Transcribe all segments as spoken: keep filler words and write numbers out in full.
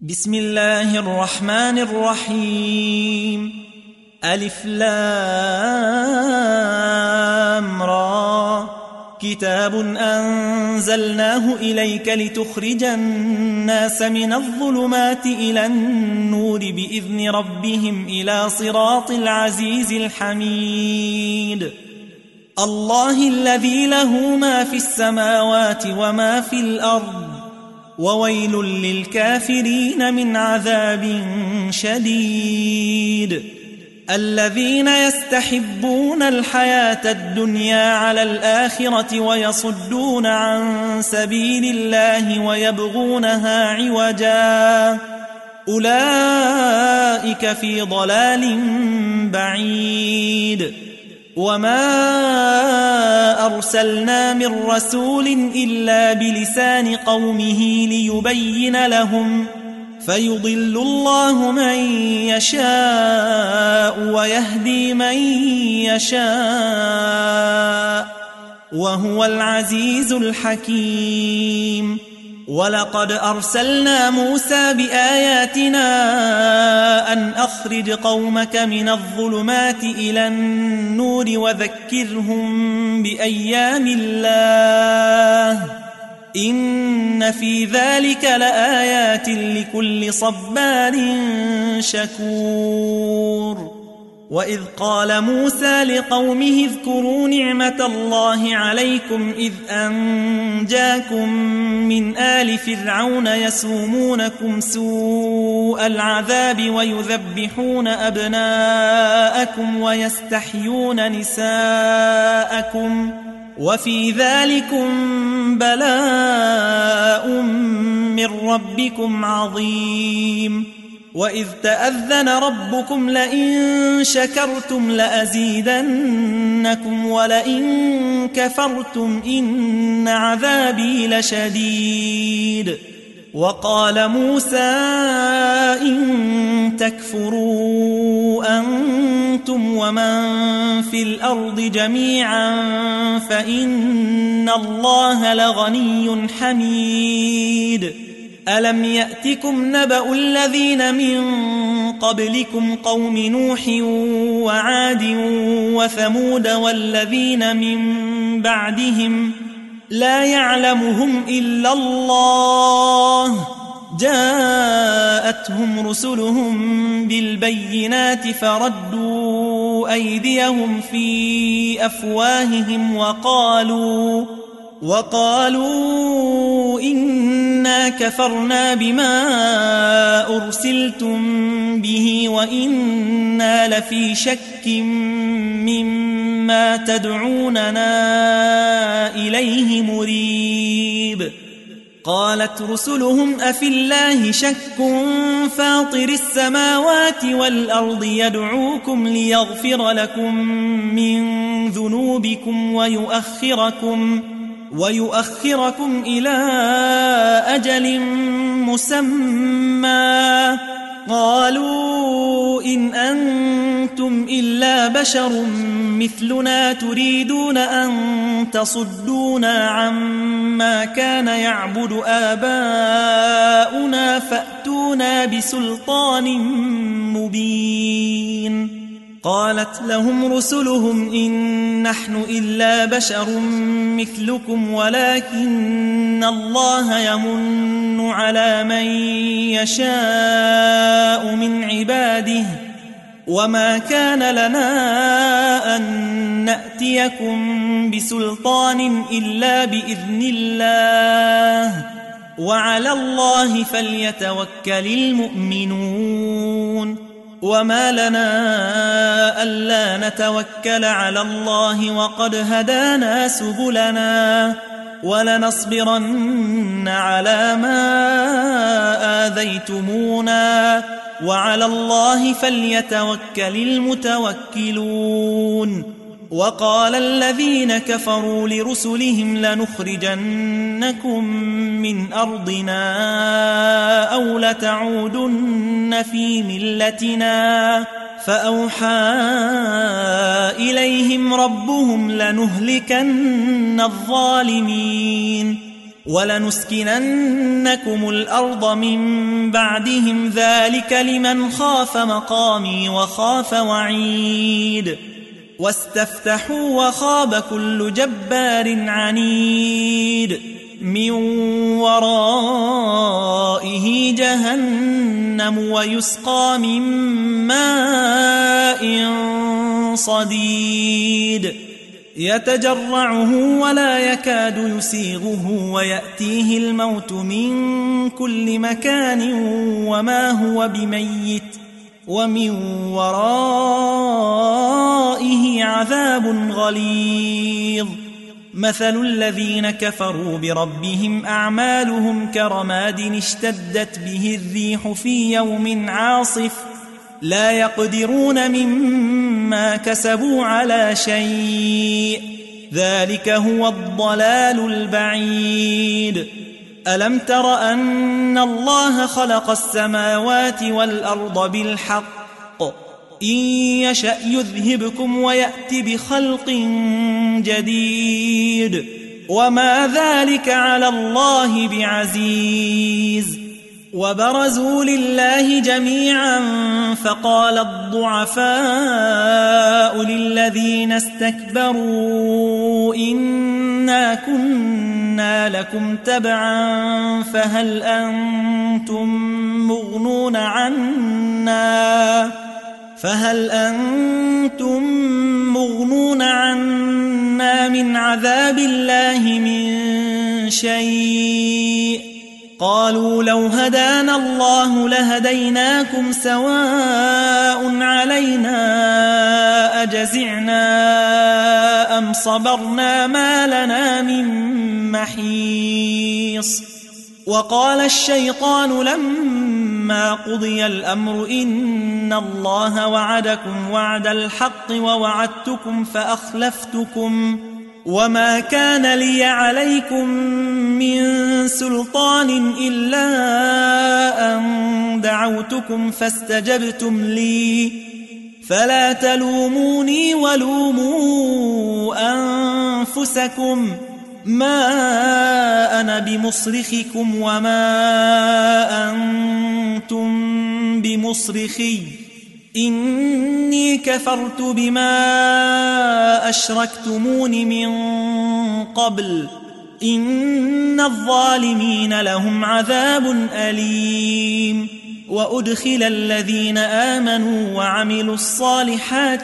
بسم الله الرحمن الرحيم. ألف لام را. كتاب أنزلناه إليك لتخرج الناس من الظلمات إلى النور بإذن ربهم إلى صراط العزيز الحميد. الله الذي له ما في السماوات وما في الأرض، وويل للكافرين من عذاب شديد. الذين يستحبون الحياة الدنيا على الآخرة ويصدون عن سبيل الله ويبغونها عوجا، أولئك في ضلال بعيد. وما أرسلنا من رسول إلا بلسان قومه ليبين لهم، فيضل الله من يشاء ويهدي من يشاء، وهو العزيز الحكيم. ولقد أرسلنا موسى بآياتنا أن أخرج قومك من الظلمات إلى النور وذكرهم بأيام الله، إن في ذلك لآيات لكل صبار شكور. وإذ قال موسى لقومه اذكروا نعمة الله عليكم إذ أنجاكم من آل فرعون يسومونكم سوء العذاب ويذبحون أبناءكم ويستحيون نساءكم، وفي ذلكم بلاء من ربكم عظيم. وإذ تأذن ربكم لئن شكرتم لأزيدنكم ولئن كفرتم إن عذابي لشديد. وقال موسى إن تكفروا أنتم ومن في الأرض جميعا فإن الله لغني حميد. ألم يأتكم نبأ الذين من قبلكم قوم نوح وعاد وثمود والذين من بعدهم لا يعلمهم إلا الله، جاءتهم رسلهم بالبينات فردوا أيديهم في أفواههم وقالوا وقالوا إنا كفرنا بما أرسلتم به وإنا لفي شك مما تدعوننا إليه مريب. قالت رسلهم أفي الله شك فاطر السماوات والأرض يدعوكم ليغفر لكم من ذنوبكم ويؤخركم ويؤخركم إلى أجل مسمى، قالوا إن أنتم إلا بشر مثلنا تريدون أن تصدونا عما كان يعبد آباؤنا فأتونا بسلطان مبين. قالت لهم رسلهم إن نحن إلا بشر مثلكم ولكن الله يمن على من يشاء من عباده، وما كان لنا أن نأتيكم بسلطان إلا بإذن الله، وعلى الله فليتوكل المؤمنون. وما لنا ألا نتوكل على الله وقد هدانا سبلنا ولنصبرن على ما آذيتمونا وعلى الله فليتوكل المتوكلون. وقال الذين كفروا لرسلهم لنخرجنكم من أرضنا أو لتعودن في ملتنا، فأوحى إليهم ربهم لنهلكن الظالمين ولنسكننكم الأرض من بعدهم ذلك لمن خاف مقامي وخاف وعيد واستفتحوا وخاب كل جبار عنيد من ورائه جهنم ويسقى من ماء صديد يتجرعه ولا يكاد يسيغه ويأتيه الموت من كل مكان وما هو بميت ومن ورائه عذاب غليظ مثل الذين كفروا بربهم أعمالهم كرماد اشتدت به الريح في يوم عاصف لا يقدرون مما كسبوا على شيء ذلك هو الضلال البعيد ألم تر أن الله خلق السماوات والأرض بالحق إن يشأ يذهبكم ويأت بخلق جديد وما ذلك على الله بعزيز وبرزوا لله جميعا فقال الضعفاء للذين استكبروا إنا كنا لكم تبعا فهل أنتم مغنون عنا فهل أنتم مغنون عنا من عذاب الله من شيء قالوا لو هدانا الله لهديناكم سواء علينا أجزعنا أم صبرنا ما لنا من محيص وقال الشيطان لما قضي الأمر إن الله وعدكم وعد الحق ووعدتكم فأخلفتكم وما كان لي عليكم من سلطان إلا أن دعوتكم فاستجبتم لي فلا تلوموني ولوموا أنفسكم ما أنا بمصرخكم وما أنتم بمصرخي إني كفرت بما أشركتمون من قبل إن الظالمين لهم عذاب أليم وأدخل الذين آمنوا وعملوا الصالحات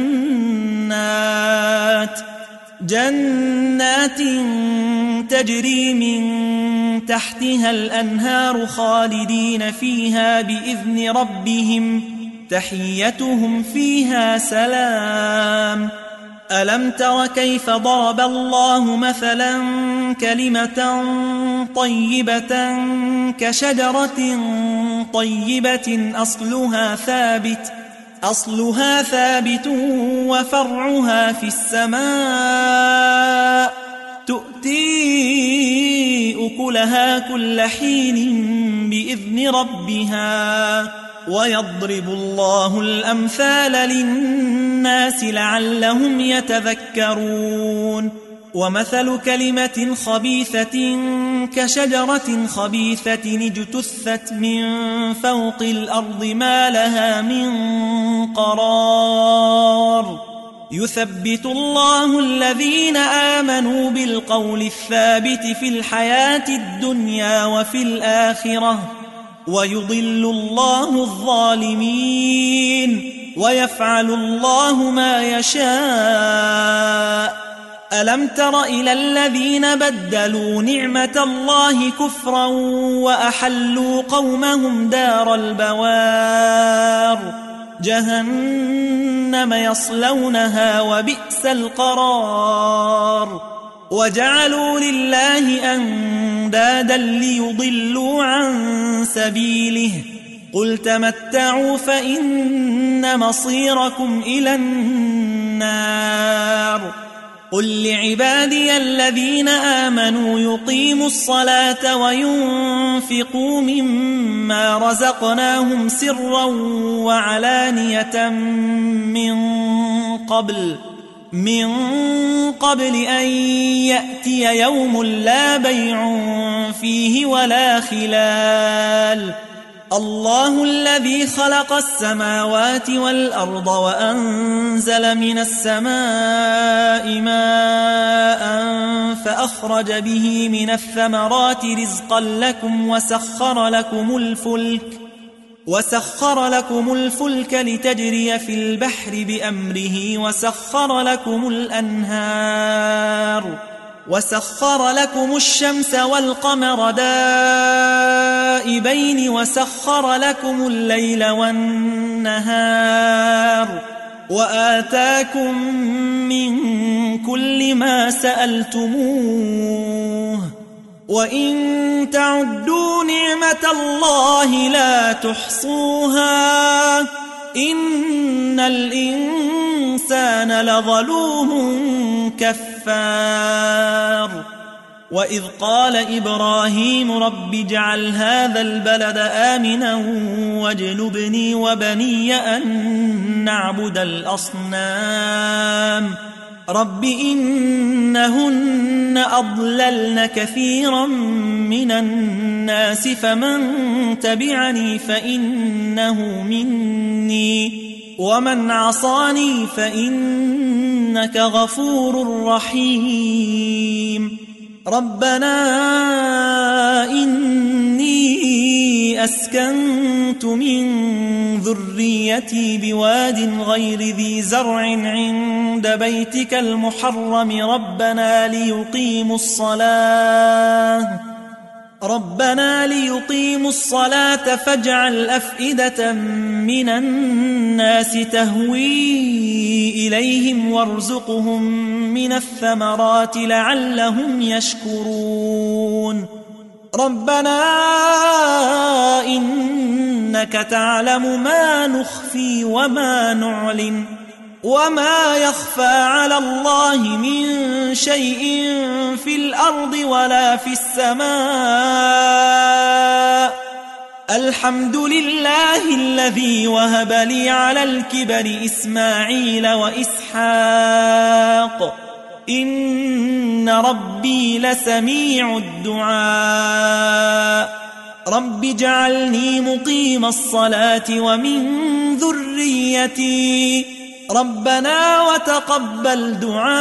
جنات جنات تجري من تحتها الأنهار خالدين فيها بإذن ربهم تحيتهم فيها سلام ألم تر كيف ضرب الله مثلا كلمة طيبة كشجرة طيبة أصلها ثابت أصلها ثابت وفرعها في السماء تؤتي أكلها كل حين بإذن ربها ويضرب الله الأمثال للناس لعلهم يتذكرون ومثل كلمة خبيثة كشجرة خبيثة اجتثت من فوق الأرض ما لها من قرار يثبت الله الذين آمنوا بالقول الثابت في الحياة الدنيا وفي الآخرة ويضل الله الظالمين ويفعل الله ما يشاء ألم تر إلى الذين بدلوا نعمة الله كفرا وأحلوا قومهم دار البوار جهنم يصلونها وبئس القرار وجعلوا لله أندادا ليضلوا عن سبيله قل تمتعوا فإن مصيركم إلى النار قل لعبادي الذين آمنوا يقيموا الصلاة وينفقوا مما رزقناهم سرا وعلانية من قبل من قبل أن يأتي يوم لا بيع فيه ولا خلال. الله الذي خلق السماوات والأرض وأنزل من السماء ماء فأخرج به من الثمرات رزقا لكم وسخر لكم الفلك وسخر لكم الفلك لتجري في البحر بأمره وسخر لكم الأنهار وسخر لكم الشمس والقمر دائبين وسخر لكم الليل والنهار وآتاكم من كل ما سألتموه وإن تعدوا نعمة الله لا تحصوها إن الإنسان لظلوم كفار. وإذ قال إبراهيم رب اجعل هذا البلد آمنا واجنبني وبني أن نعبد الأصنام رب إنهن أضللن كثيرا من الناس فمن تبعني فإنه مني ومن عصاني فإنك غفور رحيم. ربنا إني أسكنت من ذريتي بواد غير ذي زرع عند بيتك المحرم ربنا ليقيموا الصلاة ربنا ليقيموا الصلاة فاجعل أفئدة من الناس تهوي إليهم وارزقهم من الثمرات لعلهم يشكرون. ربنا إنك تعلم ما نخفي وما نعلن وما يخفى على الله من شيء في الأرض ولا في السماء. الحمد لله الذي وهب لي على الكبر إسماعيل وإسحاق إن ربي لسميع الدعاء. رب اجعلني مقيم الصلاة ومن ذريتي ربنا وتقبل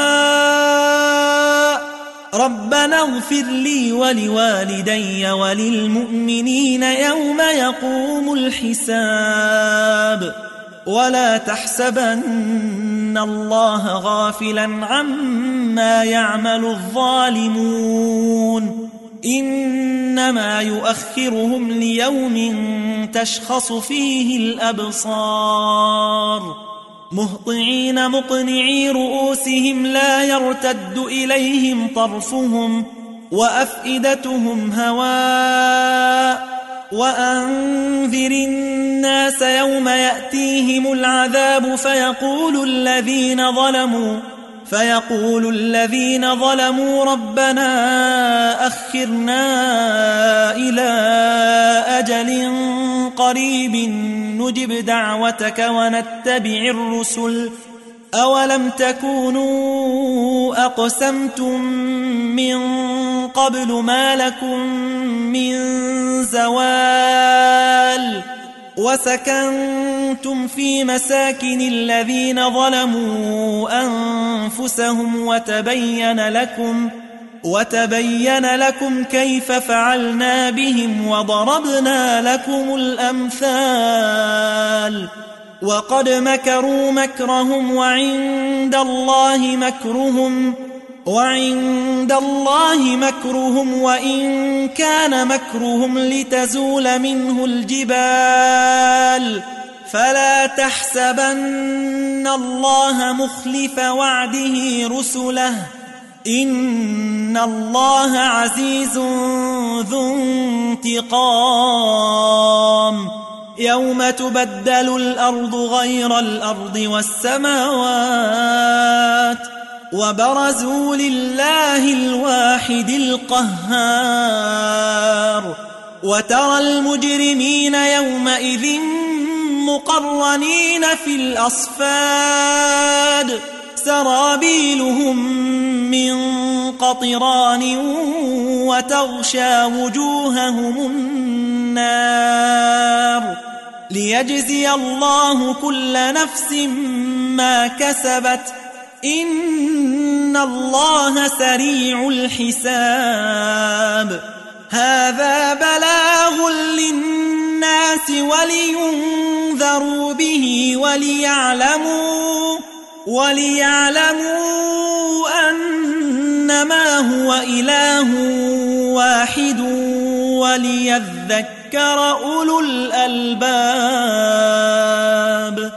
دعاء. ربنا اغفر لي ولوالدي وللمؤمنين يوم يقوم الحساب. ولا تحسبن الله غافلا عما يعمل الظالمون إنما يؤخرهم ليوم تشخص فيه الأبصار مهطعين مقنعي رؤوسهم لا يرتد إليهم طرفهم وأفئدتهم هواء. وأنذر الناس يوم يأتيهم العذاب فيقول الذين ظلموا فيقول الذين ظلموا ربنا أخرنا إلى أجل قريب نجب دعوتك ونتبع الرسل أولم تكونوا أقسمتم من قبل ما لكم من زوال وسكنتم في مساكن الذين ظلموا أنفسهم وتبين لكم وتبين لكم كيف فعلنا بهم وضربنا لكم الأمثال. وقد مكروا مكرهم وعند الله مكرهم وعند الله مكرهم وإن كان مكرهم لتزول منه الجبال. فلا تحسبن الله مخلف وعده رسله إن الله عزيز ذو انتقام. يوم تبدل الأرض غير الأرض والسماوات وبرزوا لله الواحد القهار. وترى المجرمين يومئذ مقرنين في الأصفاد سرابيلهم من قطران وتغشى وجوههم النار ليجزي الله كل نفس ما كسبت إن الله سريع الحساب. هذا بلاغ للناس ولينذروا به وليعلموا وليعلموا أنما هو إله واحد وليذكر أولو الألباب.